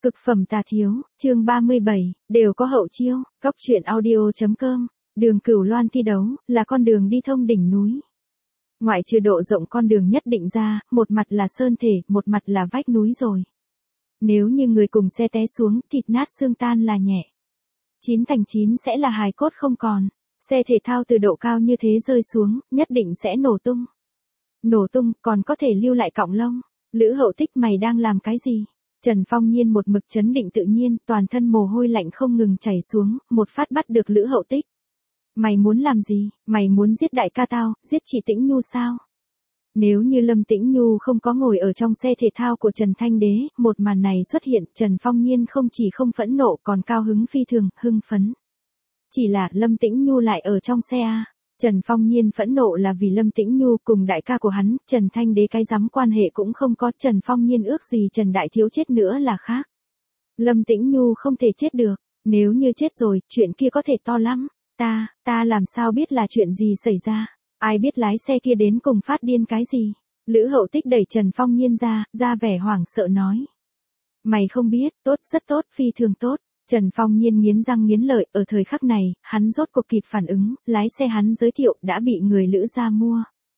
Cực phẩm tà thiếu, chương 37, đều có hậu chiêu, Cóc truyện audio.com, đường Cửu Loan thi đấu, là con đường đi thông đỉnh núi. Ngoại trừ độ rộng con đường nhất định ra, một mặt là sơn thể, một mặt là vách núi rồi. Nếu như người cùng xe té xuống, thịt nát xương tan là nhẹ. 9 thành 9 sẽ là hài cốt không còn. Xe thể thao từ độ cao như thế rơi xuống, nhất định sẽ nổ tung. Nổ tung, còn có thể lưu lại cọng lông. Lữ Hậu Tích, mày đang làm cái gì? Trần Phong Nhiên một mực trấn định tự nhiên, toàn thân mồ hôi lạnh không ngừng chảy xuống, một phát bắt được Lữ Hậu Tích. Mày muốn làm gì? Mày muốn giết đại ca tao, giết chị Tĩnh Nhu sao? Nếu như Lâm Tĩnh Nhu không có ngồi ở trong xe thể thao của Trần Thanh Đế, một màn này xuất hiện, Trần Phong Nhiên không chỉ không phẫn nộ còn cao hứng phi thường, hưng phấn. Chỉ là Lâm Tĩnh Nhu lại ở trong xe a. Trần Phong Nhiên phẫn nộ là vì Lâm Tĩnh Nhu cùng đại ca của hắn, Trần Thanh Đế cái dám quan hệ cũng không có, Trần Phong Nhiên ước gì Trần Đại Thiếu chết nữa là khác. Lâm Tĩnh Nhu không thể chết được, nếu như chết rồi, chuyện kia có thể to lắm. Ta làm sao biết là chuyện gì xảy ra, ai biết lái xe kia đến cùng phát điên cái gì. Lữ Hậu Tích đẩy Trần Phong Nhiên ra vẻ hoảng sợ nói. Mày không biết, tốt, rất tốt, phi thường tốt. Trần Phong Nhiên nghiến răng nghiến lợi, ở thời khắc này, hắn rốt cuộc kịp phản ứng, lái xe hắn giới thiệu đã bị người Lữ gia mua.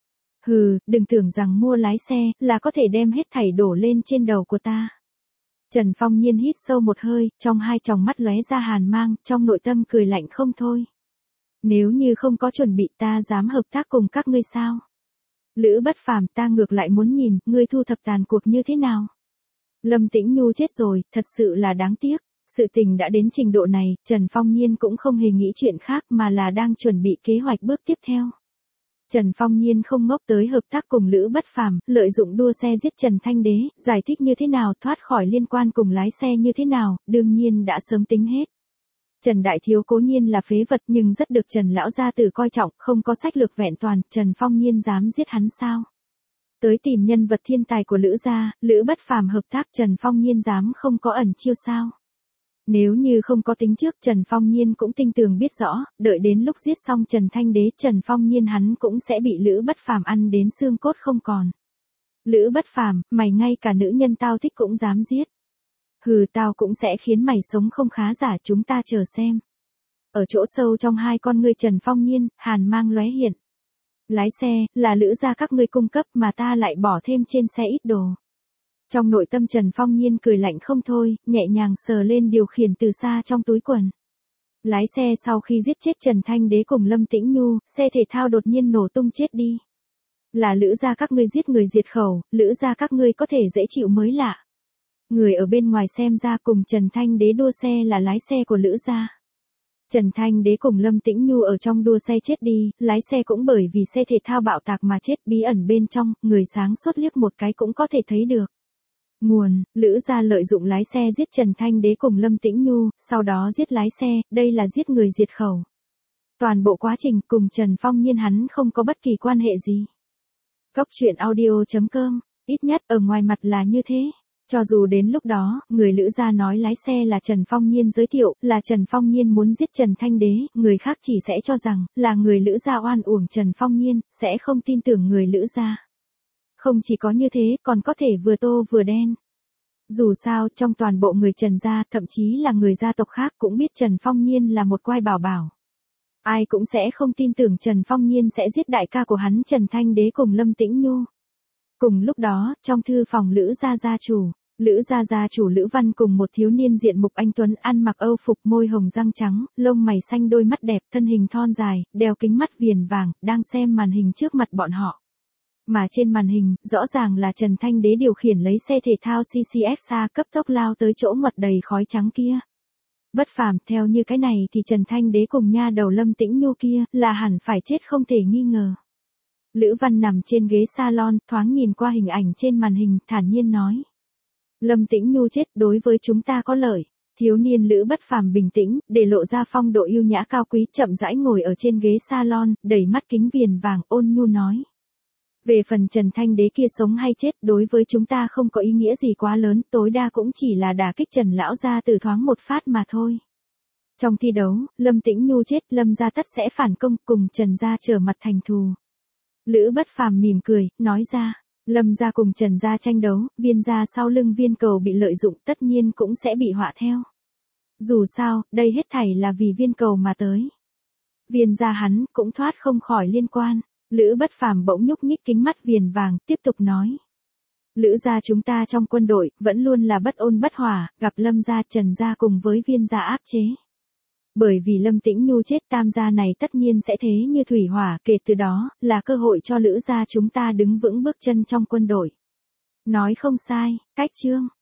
Hừ, đừng tưởng rằng mua lái xe là có thể đem hết thảy đổ lên trên đầu của ta. Trần Phong Nhiên hít sâu một hơi, trong hai tròng mắt lóe ra hàn mang, trong nội tâm cười lạnh không thôi. Nếu như không có chuẩn bị, ta dám hợp tác cùng các ngươi sao? Lữ Bất Phàm, ta ngược lại muốn nhìn, ngươi thu thập tàn cuộc như thế nào? Lâm Tĩnh Nhu chết rồi, thật sự là đáng tiếc. Sự tình đã đến trình độ này, Trần Phong Nhiên cũng không hề nghĩ chuyện khác mà là đang chuẩn bị kế hoạch bước tiếp theo. Trần Phong Nhiên không ngốc tới hợp tác cùng Lữ Bất Phàm, lợi dụng đua xe giết Trần Thanh Đế, giải thích như thế nào, thoát khỏi liên quan cùng lái xe như thế nào, đương nhiên đã sớm tính hết. Trần Đại Thiếu cố nhiên là phế vật nhưng rất được Trần Lão gia tử coi trọng, không có sách lược vẹn toàn, Trần Phong Nhiên dám giết hắn sao? Tới tìm nhân vật thiên tài của Lữ gia, Lữ Bất Phàm hợp tác, Trần Phong Nhiên dám không có ẩn chiêu sao? Nếu như không có tính trước, Trần Phong Nhiên cũng tinh tường biết rõ, đợi đến lúc giết xong Trần Thanh Đế, Trần Phong Nhiên hắn cũng sẽ bị Lữ Bất Phàm ăn đến xương cốt không còn. Lữ Bất Phàm, mày ngay cả nữ nhân tao thích cũng dám giết. Hừ, tao cũng sẽ khiến mày sống không khá giả, chúng ta chờ xem. Ở chỗ sâu trong hai con ngươi Trần Phong Nhiên, hàn mang lóe hiện. Lái xe, là Lữ gia các ngươi cung cấp mà ta lại bỏ thêm trên xe ít đồ. Trong nội tâm Trần Phong Nhiên cười lạnh không thôi, nhẹ nhàng sờ lên điều khiển từ xa trong túi quần. Lái xe sau khi giết chết Trần Thanh Đế cùng Lâm Tĩnh Nhu, xe thể thao đột nhiên nổ tung chết đi. Là Lữ gia các ngươi giết người diệt khẩu, Lữ gia các ngươi có thể dễ chịu mới lạ. Người ở bên ngoài xem ra cùng Trần Thanh Đế đua xe là lái xe của Lữ gia. Trần Thanh Đế cùng Lâm Tĩnh Nhu ở trong đua xe chết đi, lái xe cũng bởi vì xe thể thao bạo tạc mà chết, bí ẩn bên trong, người sáng suốt liếc một cái cũng có thể thấy được. Nguồn, Lữ gia lợi dụng lái xe giết Trần Thanh Đế cùng Lâm Tĩnh Nhu, sau đó giết lái xe, đây là giết người diệt khẩu. Toàn bộ quá trình cùng Trần Phong Nhiên hắn không có bất kỳ quan hệ gì. Cóc truyện audio.com, ít nhất ở ngoài mặt là như thế. Cho dù đến lúc đó, người Lữ gia nói lái xe là Trần Phong Nhiên giới thiệu, là Trần Phong Nhiên muốn giết Trần Thanh Đế, người khác chỉ sẽ cho rằng, là người Lữ gia oan uổng Trần Phong Nhiên, sẽ không tin tưởng người Lữ gia. Không chỉ có như thế, còn có thể vừa tô vừa đen. Dù sao, trong toàn bộ người Trần gia, thậm chí là người gia tộc khác cũng biết Trần Phong Nhiên là một quai bảo bảo. Ai cũng sẽ không tin tưởng Trần Phong Nhiên sẽ giết đại ca của hắn Trần Thanh Đế cùng Lâm Tĩnh Nhu. Cùng lúc đó, trong thư phòng Lữ gia gia chủ Lữ Văn cùng một thiếu niên diện mục anh tuấn ăn mặc âu phục, môi hồng răng trắng, lông mày xanh, đôi mắt đẹp, thân hình thon dài, đeo kính mắt viền vàng, đang xem màn hình trước mặt bọn họ. Mà trên màn hình, rõ ràng là Trần Thanh Đế điều khiển lấy xe thể thao CCXA cấp tốc lao tới chỗ ngoặt đầy khói trắng kia. Bất Phàm, theo như cái này thì Trần Thanh Đế cùng nha đầu Lâm Tĩnh Nhu kia là hẳn phải chết không thể nghi ngờ. Lữ Văn nằm trên ghế salon, thoáng nhìn qua hình ảnh trên màn hình, thản nhiên nói. Lâm Tĩnh Nhu chết đối với chúng ta có lợi. Thiếu niên Lữ Bất Phàm bình tĩnh, để lộ ra phong độ yêu nhã cao quý, chậm rãi ngồi ở trên ghế salon, đẩy mắt kính viền vàng, ôn nhu nói. Về phần Trần Thanh Đế kia sống hay chết đối với chúng ta không có ý nghĩa gì quá lớn, tối đa cũng chỉ là đả kích Trần Lão gia tử thoáng một phát mà thôi. Trong thi đấu, Lâm Tĩnh Nhu chết, Lâm gia tất sẽ phản công cùng Trần gia trở mặt thành thù. Lữ Bất Phàm mỉm cười, nói ra, Lâm gia cùng Trần gia tranh đấu, Viên gia sau lưng Viên Cầu bị lợi dụng tất nhiên cũng sẽ bị họa theo. Dù sao, đây hết thảy là vì Viên Cầu mà tới. Viên gia hắn cũng thoát không khỏi liên quan. Lữ Bất Phàm bỗng nhúc nhích kính mắt viền vàng, tiếp tục nói. Lữ gia chúng ta trong quân đội, vẫn luôn là bất ôn bất hòa, gặp Lâm gia Trần gia cùng với Viên gia áp chế. Bởi vì Lâm Tĩnh Nhu chết Tam gia này tất nhiên sẽ thế như thủy hỏa, kể từ đó, là cơ hội cho Lữ gia chúng ta đứng vững bước chân trong quân đội. Nói không sai, cách chương.